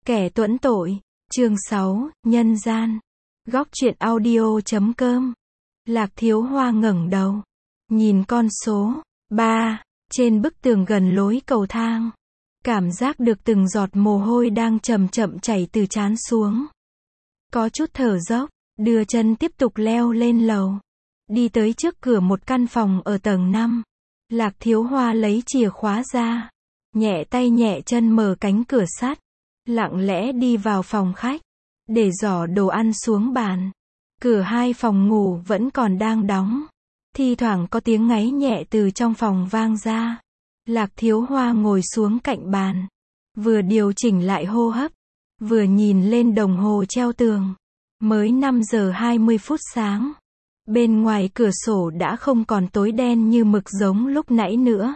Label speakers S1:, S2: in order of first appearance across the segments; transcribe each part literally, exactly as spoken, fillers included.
S1: Kẻ tuẫn tội, chương sáu, nhân gian. Góc truyện audio.com. Lạc Thiếu Hoa ngẩng đầu, nhìn con số ba trên bức tường gần lối cầu thang, cảm giác được từng giọt mồ hôi đang chậm chậm chảy từ trán xuống. Có chút thở dốc, đưa chân tiếp tục leo lên lầu, đi tới trước cửa một căn phòng ở tầng năm. Lạc Thiếu Hoa lấy chìa khóa ra, nhẹ tay nhẹ chân mở cánh cửa sắt, lặng lẽ đi vào phòng khách, để giỏ đồ ăn xuống bàn. Cửa hai phòng ngủ vẫn còn đang đóng, thi thoảng có tiếng ngáy nhẹ từ trong phòng vang ra. Lạc Thiếu Hoa ngồi xuống cạnh bàn, vừa điều chỉnh lại hô hấp, vừa nhìn lên đồng hồ treo tường. Mới năm giờ hai mươi phút sáng. Bên ngoài cửa sổ đã không còn tối đen như mực giống lúc nãy nữa.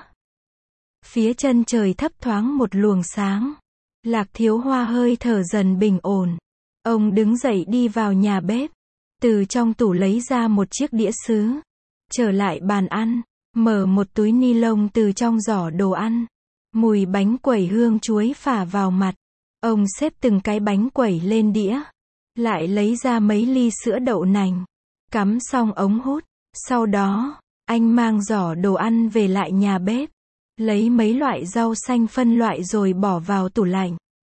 S1: Phía chân trời thấp thoáng một luồng sáng. Lạc Thiếu Hoa hơi thở dần bình ổn. Ông đứng dậy đi vào nhà bếp, từ trong tủ lấy ra một chiếc đĩa sứ, trở lại bàn ăn, mở một túi ni lông từ trong giỏ đồ ăn. Mùi bánh quẩy hương chuối phả vào mặt. Ông xếp từng cái bánh quẩy lên đĩa, lại lấy ra mấy ly sữa đậu nành, cắm xong ống hút. Sau đó, anh mang giỏ đồ ăn về lại nhà bếp, lấy mấy loại rau xanh phân loại rồi bỏ vào tủ lạnh.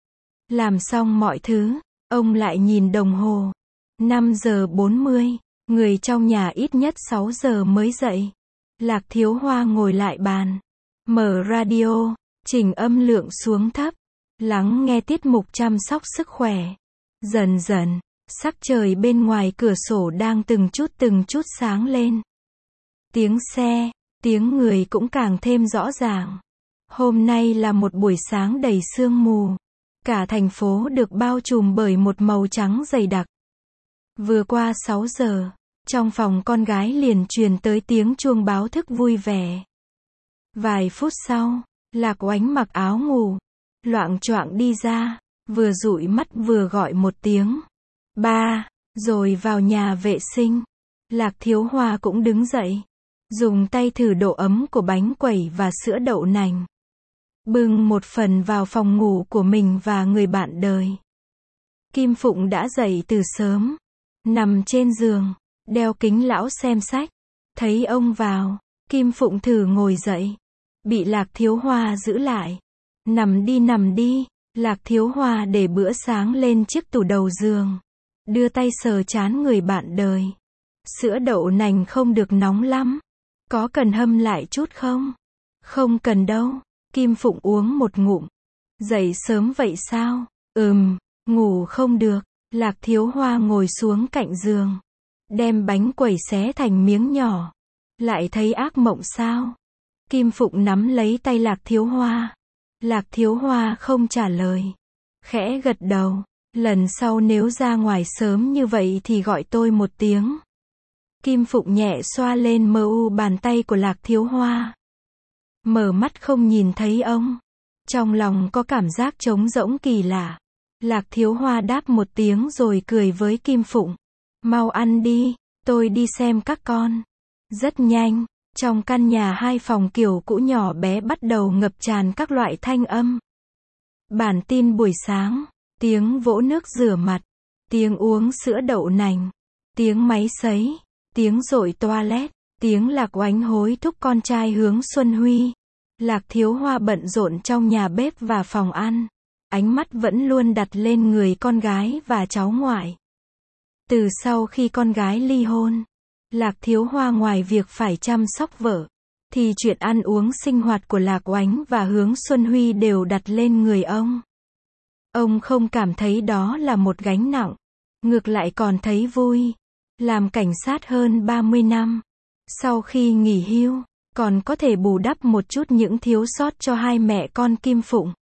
S1: Làm xong mọi thứ, ông lại nhìn đồng hồ. năm giờ bốn mươi, người trong nhà ít nhất sáu giờ mới dậy. Lạc Thiếu Hoa ngồi lại bàn, mở radio, chỉnh âm lượng xuống thấp, lắng nghe tiết mục chăm sóc sức khỏe. Dần dần, sắc trời bên ngoài cửa sổ đang từng chút từng chút sáng lên. Tiếng xe, tiếng người cũng càng thêm rõ ràng. Hôm nay là một buổi sáng đầy sương mù. Cả thành phố được bao trùm bởi một màu trắng dày đặc. Vừa qua sáu giờ, trong phòng con gái liền truyền tới tiếng chuông báo thức vui vẻ. Vài phút sau, Lạc Oánh mặc áo ngủ, loạng choạng đi ra, vừa dụi mắt vừa gọi một tiếng ba, rồi vào nhà vệ sinh. Lạc Thiếu Hoa cũng đứng dậy, dùng tay thử độ ấm của bánh quẩy và sữa đậu nành, bưng một phần vào phòng ngủ của mình và người bạn đời. Kim Phụng đã dậy từ sớm, nằm trên giường, đeo kính lão xem sách. Thấy ông vào, Kim Phụng thử ngồi dậy, bị Lạc Thiếu Hoa giữ lại. Nằm đi nằm đi. Lạc Thiếu Hoa để bữa sáng lên chiếc tủ đầu giường, đưa tay sờ trán người bạn đời. Sữa đậu nành không được nóng lắm, có cần hâm lại chút không? Không cần đâu. Kim Phụng uống một ngụm. Dậy sớm vậy sao? Ừm, ngủ không được. Lạc Thiếu Hoa ngồi xuống cạnh giường, đem bánh quẩy xé thành miếng nhỏ. Lại thấy ác mộng sao? Kim Phụng nắm lấy tay Lạc Thiếu Hoa. Lạc Thiếu Hoa không trả lời, khẽ gật đầu. Lần sau nếu ra ngoài sớm như vậy thì gọi tôi một tiếng. Kim Phụng nhẹ xoa lên mờ u bàn tay của Lạc Thiếu Hoa. Mở mắt không nhìn thấy ông, trong lòng có cảm giác trống rỗng kỳ lạ. Lạc Thiếu Hoa đáp một tiếng rồi cười với Kim Phụng. Mau ăn đi, tôi đi xem các con. Rất nhanh, trong căn nhà hai phòng kiểu cũ nhỏ bé bắt đầu ngập tràn các loại thanh âm. Bản tin buổi sáng, tiếng vỗ nước rửa mặt, tiếng uống sữa đậu nành, tiếng máy sấy, tiếng dội toilet, tiếng Lạc Oánh hối thúc con trai hướng Xuân Huy. Lạc Thiếu Hoa bận rộn trong nhà bếp và phòng ăn, ánh mắt vẫn luôn đặt lên người con gái và cháu ngoại. Từ sau khi con gái ly hôn, Lạc Thiếu Hoa ngoài việc phải chăm sóc vợ, thì chuyện ăn uống sinh hoạt của Lạc Oánh và Hướng Xuân Huy đều đặt lên người ông. Ông không cảm thấy đó là một gánh nặng, ngược lại còn thấy vui. Làm cảnh sát hơn ba mươi năm, sau khi nghỉ hưu, còn có thể bù đắp một chút những thiếu sót cho hai mẹ con Kim Phụng.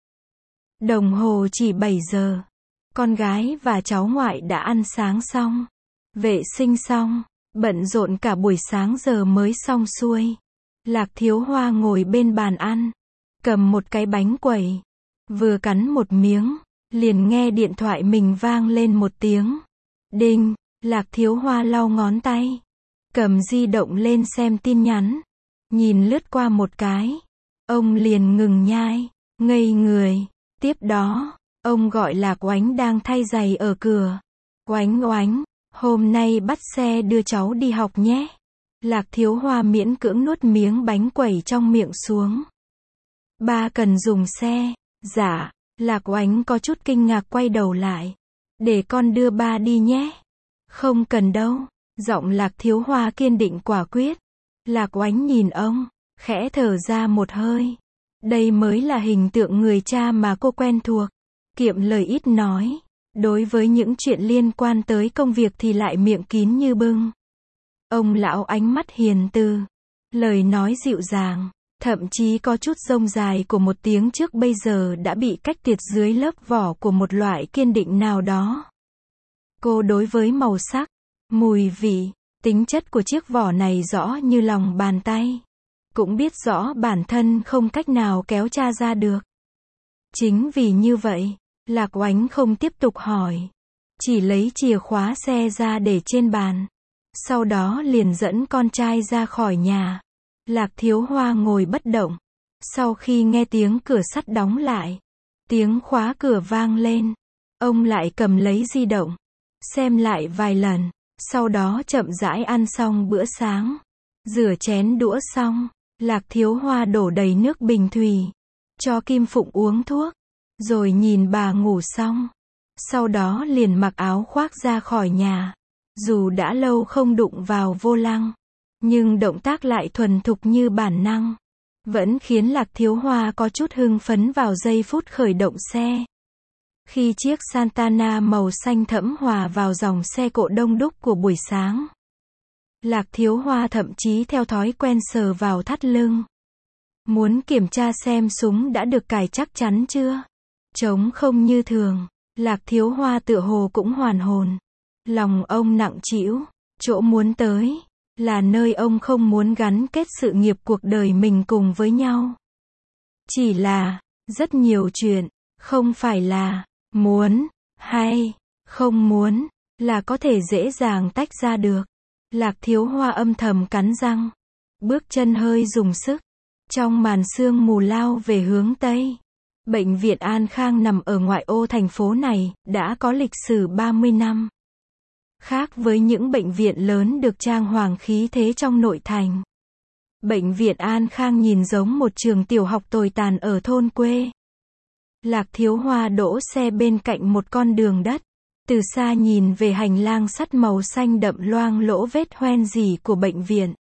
S1: Đồng hồ chỉ bảy giờ, con gái và cháu ngoại đã ăn sáng xong, vệ sinh xong, bận rộn cả buổi sáng giờ mới xong xuôi. Lạc Thiếu Hoa ngồi bên bàn ăn, cầm một cái bánh quẩy, vừa cắn một miếng, liền nghe điện thoại mình vang lên một tiếng. Đinh. Lạc Thiếu Hoa lau ngón tay, cầm di động lên xem tin nhắn, nhìn lướt qua một cái, ông liền ngừng nhai, ngây người. Tiếp đó, Ông gọi Lạc Oánh đang thay giày ở cửa. Oánh oánh, hôm nay bắt xe đưa cháu đi học nhé. Lạc Thiếu Hoa miễn cưỡng nuốt miếng bánh quẩy trong miệng xuống. Ba cần dùng xe. Dạ. Lạc Oánh có chút kinh ngạc quay đầu lại. Để con đưa ba đi nhé. Không cần đâu. Giọng Lạc Thiếu Hoa kiên định quả quyết. Lạc Oánh nhìn ông, khẽ thở ra một hơi. Đây mới là hình tượng người cha mà cô quen thuộc. Kiệm lời ít nói. Đối với những chuyện liên quan tới công việc thì lại miệng kín như bưng. Ông lão ánh mắt hiền từ. Lời nói dịu dàng. Thậm chí có chút rông dài của một tiếng trước bây giờ đã bị cách tiệt dưới lớp vỏ của một loại kiên định nào đó. Cô đối với màu sắc, mùi vị, tính chất của chiếc vỏ này rõ như lòng bàn tay. Cũng biết rõ bản thân không cách nào kéo tra ra được. Chính vì như vậy, Lạc Oánh không tiếp tục hỏi. Chỉ lấy chìa khóa xe ra để trên bàn. Sau đó liền dẫn con trai ra khỏi nhà. Lạc Thiếu Hoa ngồi bất động. Sau khi nghe tiếng cửa sắt đóng lại, tiếng khóa cửa vang lên, ông lại cầm lấy di động, xem lại vài lần, sau đó chậm rãi ăn xong bữa sáng. Rửa chén đũa xong, Lạc Thiếu Hoa đổ đầy nước bình thủy, cho Kim Phụng uống thuốc, rồi nhìn bà ngủ xong. Sau đó liền mặc áo khoác ra khỏi nhà. Dù đã lâu không đụng vào vô lăng, nhưng động tác lại thuần thục như bản năng. Vẫn khiến Lạc Thiếu Hoa có chút hưng phấn vào giây phút khởi động xe. Khi chiếc Santana màu xanh thẫm hòa vào dòng xe cộ đông đúc của buổi sáng. Lạc Thiếu Hoa thậm chí theo thói quen sờ vào thắt lưng. Muốn kiểm tra xem súng đã được cài chắc chắn chưa. Trống không như thường, Lạc Thiếu Hoa tựa hồ cũng hoàn hồn. Lòng ông nặng trĩu, chỗ muốn tới là nơi ông không muốn gắn kết sự nghiệp cuộc đời mình cùng với nhau. Chỉ là, rất nhiều chuyện, không phải là muốn, hay không muốn, là có thể dễ dàng tách ra được. Lạc Thiếu Hoa âm thầm cắn răng, bước chân hơi dùng sức, trong màn sương mù lao về hướng Tây. Bệnh viện An Khang nằm ở ngoại ô thành phố này, đã có lịch sử ba mươi năm. Khác với những bệnh viện lớn được trang hoàng khí thế trong nội thành. Bệnh viện An Khang nhìn giống một trường tiểu học tồi tàn ở thôn quê. Lạc Thiếu Hoa đỗ xe bên cạnh một con đường đất. Từ xa nhìn về hành lang sắt màu xanh đậm loang lỗ vết hoen rỉ của bệnh viện.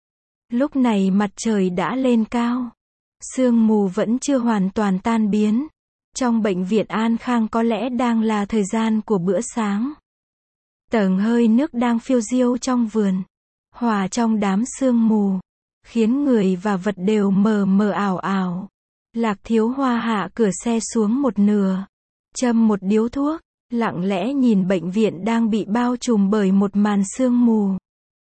S1: Lúc này mặt trời đã lên cao. Sương mù vẫn chưa hoàn toàn tan biến. Trong bệnh viện An Khang có lẽ đang là thời gian của bữa sáng. Tầng hơi nước đang phiêu diêu trong vườn, hòa trong đám sương mù, khiến người và vật đều mờ mờ ảo ảo. Lạc Thiếu Hoa hạ cửa xe xuống một nửa, châm một điếu thuốc, lặng lẽ nhìn bệnh viện đang bị bao trùm bởi một màn sương mù.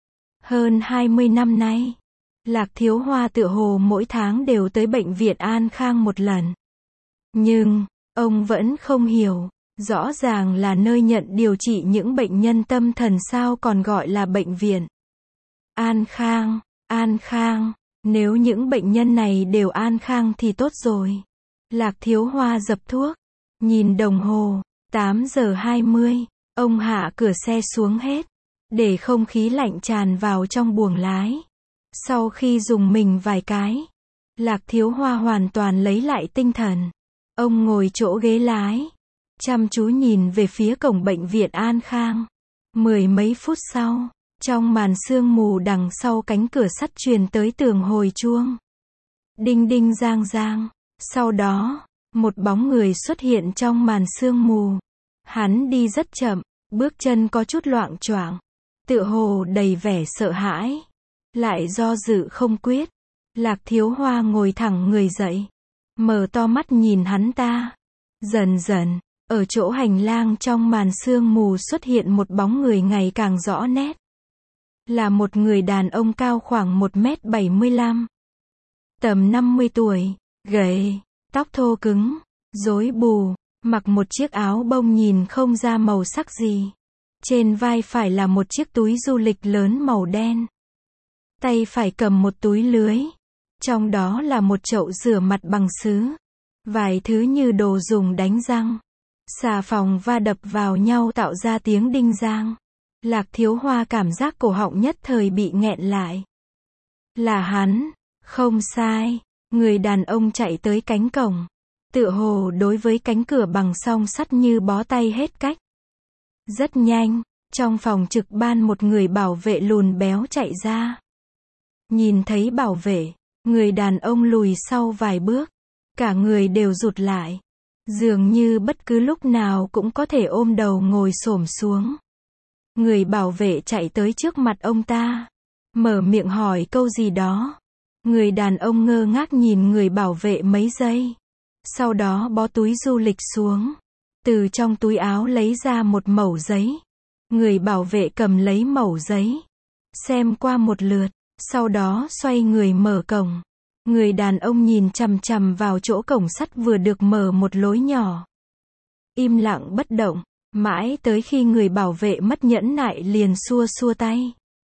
S1: Hơn hai mươi năm nay, Lạc Thiếu Hoa tựa hồ mỗi tháng đều tới bệnh viện An Khang một lần. Nhưng, ông vẫn không hiểu. Rõ ràng là nơi nhận điều trị những bệnh nhân tâm thần sao còn gọi là bệnh viện. An Khang, An Khang, nếu những bệnh nhân này đều an khang thì tốt rồi. Lạc Thiếu Hoa dập thuốc, nhìn đồng hồ, tám giờ hai mươi, ông hạ cửa xe xuống hết, để không khí lạnh tràn vào trong buồng lái. Sau khi dùng mình vài cái, Lạc Thiếu Hoa hoàn toàn lấy lại tinh thần. Ông ngồi chỗ ghế lái, chăm chú nhìn về phía cổng bệnh viện An Khang. Mười mấy phút sau, trong màn sương mù đằng sau cánh cửa sắt truyền tới tường hồi chuông. Đinh đinh giang giang. Sau đó, một bóng người xuất hiện trong màn sương mù. Hắn đi rất chậm, bước chân có chút loạng choạng, tựa hồ đầy vẻ sợ hãi, lại do dự không quyết. Lạc Thiếu Hoa ngồi thẳng người dậy, mở to mắt nhìn hắn ta. Dần dần, ở chỗ hành lang trong màn sương mù xuất hiện một bóng người ngày càng rõ nét. Là một người đàn ông cao khoảng một mét bảy mươi lăm. Tầm năm mươi tuổi, gầy, tóc thô cứng, rối bù, mặc một chiếc áo bông nhìn không ra màu sắc gì. Trên vai phải là một chiếc túi du lịch lớn màu đen. Tay phải cầm một túi lưới. Trong đó là một chậu rửa mặt bằng sứ. Vài thứ như đồ dùng đánh răng. Xà phòng va đập vào nhau tạo ra tiếng đinh giang. Lạc Thiếu Hoa cảm giác cổ họng nhất thời bị nghẹn lại. Là hắn, không sai. Người đàn ông chạy tới cánh cổng. Tựa hồ đối với cánh cửa bằng song sắt như bó tay hết cách. Rất nhanh, trong phòng trực ban một người bảo vệ lùn béo chạy ra. Nhìn thấy bảo vệ, người đàn ông lùi sau vài bước. Cả người đều rụt lại. Dường như bất cứ lúc nào cũng có thể ôm đầu ngồi xổm xuống. Người bảo vệ chạy tới trước mặt ông ta. Mở miệng hỏi câu gì đó. Người đàn ông ngơ ngác nhìn người bảo vệ mấy giây. Sau đó bó túi du lịch xuống. Từ trong túi áo lấy ra một mẩu giấy. Người bảo vệ cầm lấy mẩu giấy. Xem qua một lượt. Sau đó xoay người mở cổng. Người đàn ông nhìn chằm chằm vào chỗ cổng sắt vừa được mở một lối nhỏ. Im lặng bất động. Mãi tới khi người bảo vệ mất nhẫn nại liền xua xua tay.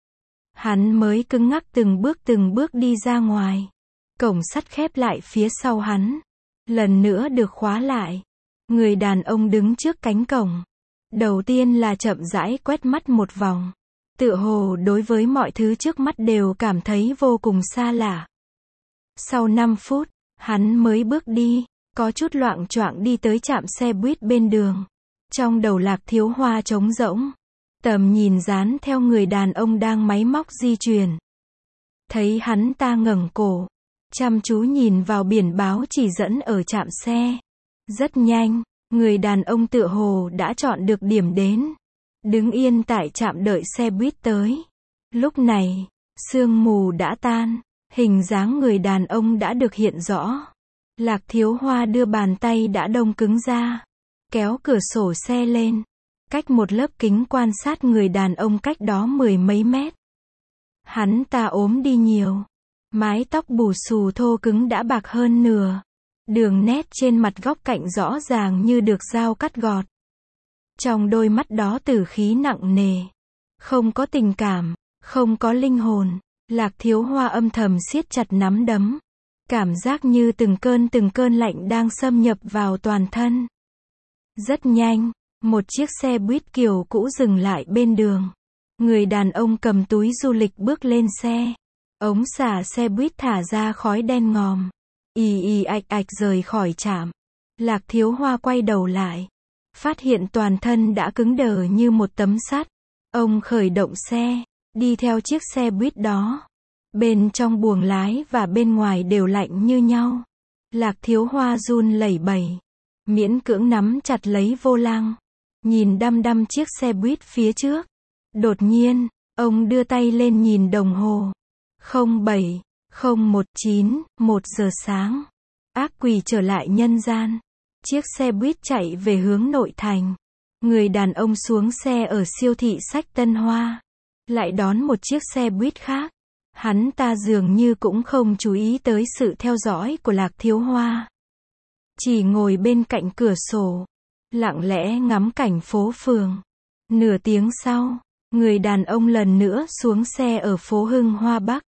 S1: Hắn mới cứng ngắc từng bước từng bước đi ra ngoài. Cổng sắt khép lại phía sau hắn. Lần nữa được khóa lại. Người đàn ông đứng trước cánh cổng. Đầu tiên là chậm rãi quét mắt một vòng. Tựa hồ đối với mọi thứ trước mắt đều cảm thấy vô cùng xa lạ. Sau năm phút, hắn mới bước đi, có chút loạng choạng đi tới trạm xe buýt bên đường. Trong đầu Lạc Thiếu Hoa trống rỗng. Tầm nhìn dán theo người đàn ông đang máy móc di chuyển. Thấy hắn ta ngẩng cổ, chăm chú nhìn vào biển báo chỉ dẫn ở trạm xe. Rất nhanh, người đàn ông tựa hồ đã chọn được điểm đến. Đứng yên tại trạm đợi xe buýt tới. Lúc này, sương mù đã tan, hình dáng người đàn ông đã được hiện rõ. Lạc Thiếu Hoa đưa bàn tay đã đông cứng ra, kéo cửa sổ xe lên, cách một lớp kính quan sát người đàn ông cách đó mười mấy mét. Hắn ta ốm đi nhiều, mái tóc bù xù thô cứng đã bạc hơn nửa. Đường nét trên mặt góc cạnh rõ ràng như được dao cắt gọt. Trong đôi mắt đó tử khí nặng nề. Không có tình cảm, không có linh hồn. Lạc Thiếu Hoa âm thầm siết chặt nắm đấm. Cảm giác như từng cơn từng cơn lạnh đang xâm nhập vào toàn thân. Rất nhanh, một chiếc xe buýt kiểu cũ dừng lại bên đường. Người đàn ông cầm túi du lịch bước lên xe. Ống xả xe buýt thả ra khói đen ngòm. Y y ạch ạch rời khỏi trạm. Lạc Thiếu Hoa quay đầu lại. Phát hiện toàn thân đã cứng đờ như một tấm sắt. Ông khởi động xe, đi theo chiếc xe buýt đó. Bên trong buồng lái và bên ngoài đều lạnh như nhau. Lạc Thiếu Hoa run lẩy bẩy. Miễn cưỡng nắm chặt lấy vô lăng. Nhìn đăm đăm chiếc xe buýt phía trước. Đột nhiên, ông đưa tay lên nhìn đồng hồ. không bảy, không một chín, một giờ sáng. Ác quỷ trở lại nhân gian. Chiếc xe buýt chạy về hướng nội thành. Người đàn ông xuống xe ở siêu thị sách Tân Hoa. Lại đón một chiếc xe buýt khác. Hắn ta dường như cũng không chú ý tới sự theo dõi của Lạc Thiếu Hoa. Chỉ ngồi bên cạnh cửa sổ. Lặng lẽ ngắm cảnh phố phường. Nửa tiếng sau, người đàn ông lần nữa xuống xe ở phố Hưng Hoa Bắc.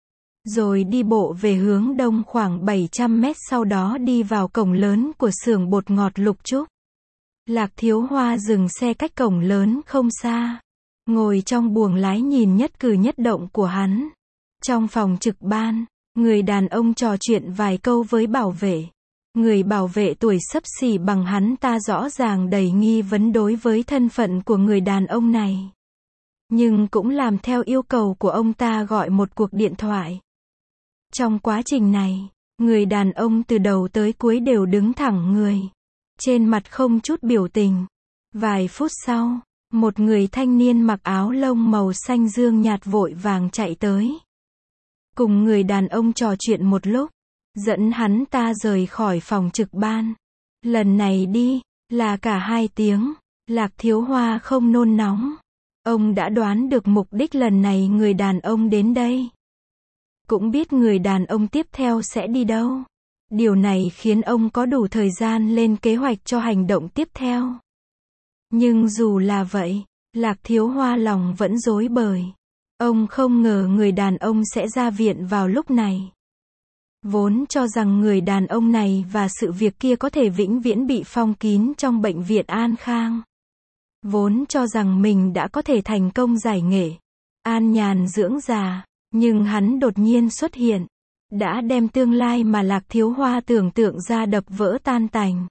S1: Rồi đi bộ về hướng đông khoảng bảy trăm mét, sau đó đi vào cổng lớn của xưởng bột ngọt Lục Trúc. Lạc Thiếu Hoa dừng xe cách cổng lớn không xa. Ngồi trong buồng lái nhìn nhất cử nhất động của hắn. Trong phòng trực ban, người đàn ông trò chuyện vài câu với bảo vệ. Người bảo vệ tuổi xấp xỉ bằng hắn ta rõ ràng đầy nghi vấn đối với thân phận của người đàn ông này. Nhưng cũng làm theo yêu cầu của ông ta gọi một cuộc điện thoại. Trong quá trình này, người đàn ông từ đầu tới cuối đều đứng thẳng người. Trên mặt không chút biểu tình. Vài phút sau, một người thanh niên mặc áo lông màu xanh dương nhạt vội vàng chạy tới. Cùng người đàn ông trò chuyện một lúc, dẫn hắn ta rời khỏi phòng trực ban. Lần này đi, là cả hai tiếng. Lạc Thiếu Hoa không nôn nóng. Ông đã đoán được mục đích lần này người đàn ông đến đây. Cũng biết người đàn ông tiếp theo sẽ đi đâu. Điều này khiến ông có đủ thời gian lên kế hoạch cho hành động tiếp theo. Nhưng dù là vậy, Lạc Thiếu Hoa lòng vẫn rối bời. Ông không ngờ người đàn ông sẽ ra viện vào lúc này. Vốn cho rằng người đàn ông này và sự việc kia có thể vĩnh viễn bị phong kín trong bệnh viện An Khang. Vốn cho rằng mình đã có thể thành công giải nghệ, an nhàn dưỡng già, nhưng hắn đột nhiên xuất hiện, đã đem tương lai mà Lạc Thiếu Hoa tưởng tượng ra đập vỡ tan tành.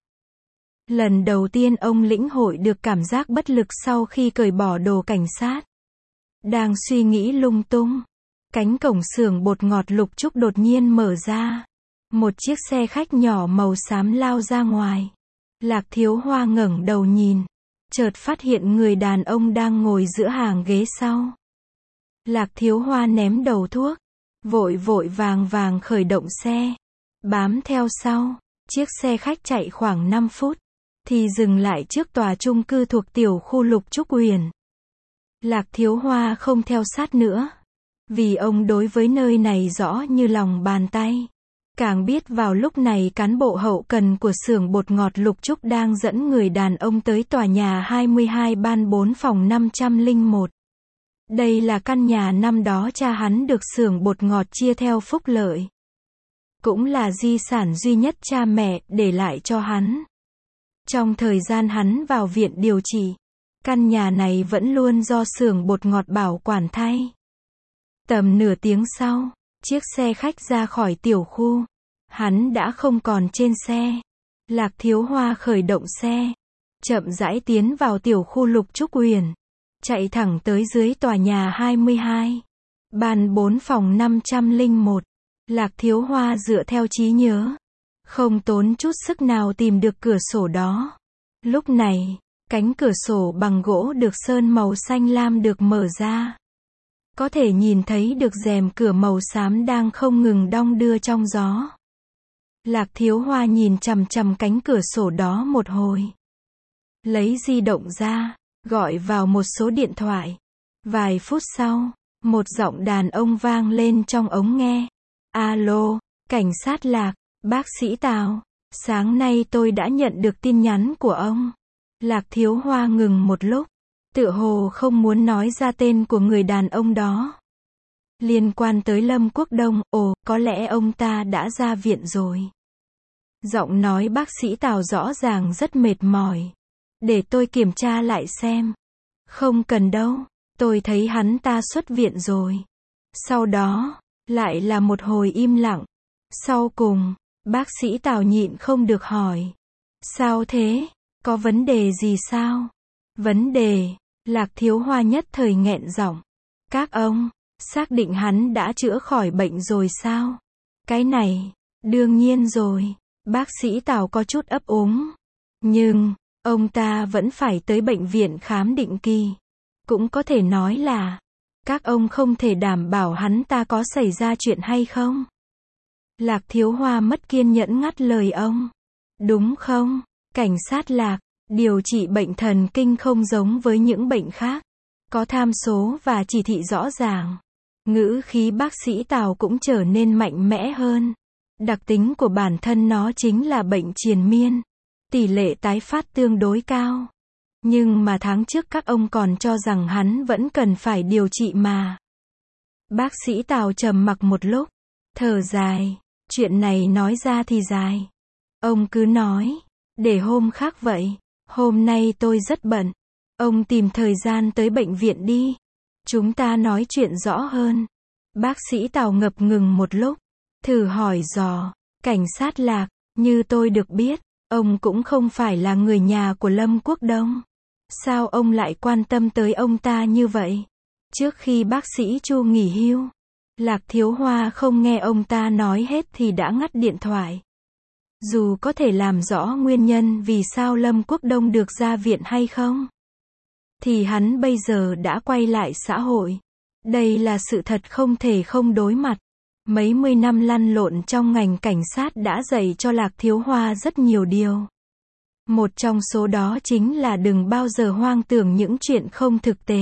S1: Lần đầu tiên ông lĩnh hội được cảm giác bất lực sau khi cởi bỏ đồ cảnh sát. Đang suy nghĩ lung tung, cánh cổng xưởng bột ngọt Lục Trúc đột nhiên mở ra. Một chiếc xe khách nhỏ màu xám lao ra ngoài. Lạc Thiếu Hoa ngẩng đầu nhìn, chợt phát hiện người đàn ông đang ngồi giữa hàng ghế sau. Lạc Thiếu Hoa ném đầu thuốc, vội vội vàng vàng khởi động xe, bám theo sau. Chiếc xe khách chạy khoảng năm phút, thì dừng lại trước tòa chung cư thuộc tiểu khu Lục Trúc Uyển. Lạc Thiếu Hoa không theo sát nữa, vì ông đối với nơi này rõ như lòng bàn tay. Càng biết vào lúc này cán bộ hậu cần của xưởng bột ngọt Lục Trúc đang dẫn người đàn ông tới tòa nhà hai mươi hai ban bốn phòng năm trăm lẻ một. Đây là căn nhà năm đó cha hắn được xưởng bột ngọt chia theo phúc lợi. Cũng là di sản duy nhất cha mẹ để lại cho hắn. Trong thời gian hắn vào viện điều trị, căn nhà này vẫn luôn do xưởng bột ngọt bảo quản thay. Tầm nửa tiếng sau, chiếc xe khách ra khỏi tiểu khu. Hắn đã không còn trên xe. Lạc Thiếu Hoa khởi động xe, chậm rãi tiến vào tiểu khu Lục Trúc Uyển, chạy thẳng tới dưới tòa nhà hai mươi hai, ban bốn phòng năm trăm lẻ một. Lạc Thiếu Hoa dựa theo trí nhớ, không tốn chút sức nào tìm được cửa sổ đó. Lúc này, cánh cửa sổ bằng gỗ được sơn màu xanh lam được mở ra. Có thể nhìn thấy được rèm cửa màu xám đang không ngừng đong đưa trong gió. Lạc Thiếu Hoa nhìn chằm chằm cánh cửa sổ đó một hồi. Lấy di động ra, gọi vào một số điện thoại. Vài phút sau, một giọng đàn ông vang lên trong ống nghe. Alo, cảnh sát Lạc, bác sĩ Tào, sáng nay tôi đã nhận được tin nhắn của ông. Lạc Thiếu Hoa ngừng một lúc, tựa hồ không muốn nói ra tên của người đàn ông đó. Liên quan tới Lâm Quốc Đông, ồ, có lẽ ông ta đã ra viện rồi. Giọng nói bác sĩ Tào rõ ràng rất mệt mỏi. Để tôi kiểm tra lại xem. Không cần đâu, tôi thấy hắn ta xuất viện rồi. Sau đó, lại là một hồi im lặng. Sau cùng, bác sĩ Tào nhịn không được hỏi. Sao thế? Có vấn đề gì sao? Vấn đề, Lạc Thiếu Hoa nhất thời nghẹn giọng. Các ông, xác định hắn đã chữa khỏi bệnh rồi sao? Cái này, đương nhiên rồi. Bác sĩ Tào có chút ấp úng. Nhưng, ông ta vẫn phải tới bệnh viện khám định kỳ. Cũng có thể nói là, các ông không thể đảm bảo hắn ta có xảy ra chuyện hay không? Lạc Thiếu Hoa mất kiên nhẫn ngắt lời ông. Đúng không, cảnh sát Lạc, điều trị bệnh thần kinh không giống với những bệnh khác. Có tham số và chỉ thị rõ ràng. Ngữ khí bác sĩ Tào cũng trở nên mạnh mẽ hơn. Đặc tính của bản thân nó chính là bệnh triền miên. Tỷ lệ tái phát tương đối cao. Nhưng mà tháng trước các ông còn cho rằng hắn vẫn cần phải điều trị mà. Bác sĩ Tào trầm mặc một lúc, thở dài. Chuyện này nói ra thì dài. Ông cứ nói, để hôm khác vậy. Hôm nay tôi rất bận. Ông tìm thời gian tới bệnh viện đi. Chúng ta nói chuyện rõ hơn. Bác sĩ Tào ngập ngừng một lúc, thử hỏi dò, cảnh sát Lạc, như tôi được biết, ông cũng không phải là người nhà của Lâm Quốc Đông. Sao ông lại quan tâm tới ông ta như vậy? Trước khi bác sĩ Chu nghỉ hưu, Lạc Thiếu Hoa không nghe ông ta nói hết thì đã ngắt điện thoại. Dù có thể làm rõ nguyên nhân vì sao Lâm Quốc Đông được ra viện hay không, thì hắn bây giờ đã quay lại xã hội. Đây là sự thật không thể không đối mặt. Mấy mươi năm lăn lộn trong ngành cảnh sát đã dạy cho Lạc Thiếu Hoa rất nhiều điều. Một trong số đó chính là đừng bao giờ hoang tưởng những chuyện không thực tế.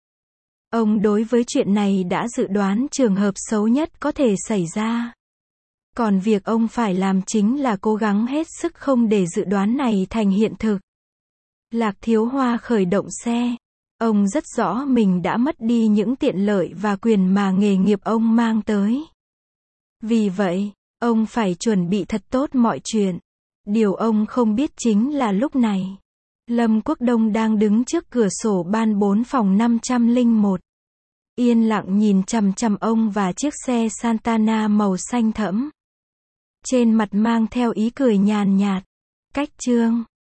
S1: Ông đối với chuyện này đã dự đoán trường hợp xấu nhất có thể xảy ra. Còn việc ông phải làm chính là cố gắng hết sức không để dự đoán này thành hiện thực. Lạc Thiếu Hoa khởi động xe. Ông rất rõ mình đã mất đi những tiện lợi và quyền mà nghề nghiệp ông mang tới. Vì vậy, Ông phải chuẩn bị thật tốt mọi chuyện. Điều ông không biết chính là lúc này, Lâm Quốc Đông đang đứng trước cửa sổ ban bốn phòng năm trăm lẻ một. Yên lặng nhìn chằm chằm ông và chiếc xe Santana màu xanh thẫm. Trên mặt mang theo ý cười nhàn nhạt. Cách chương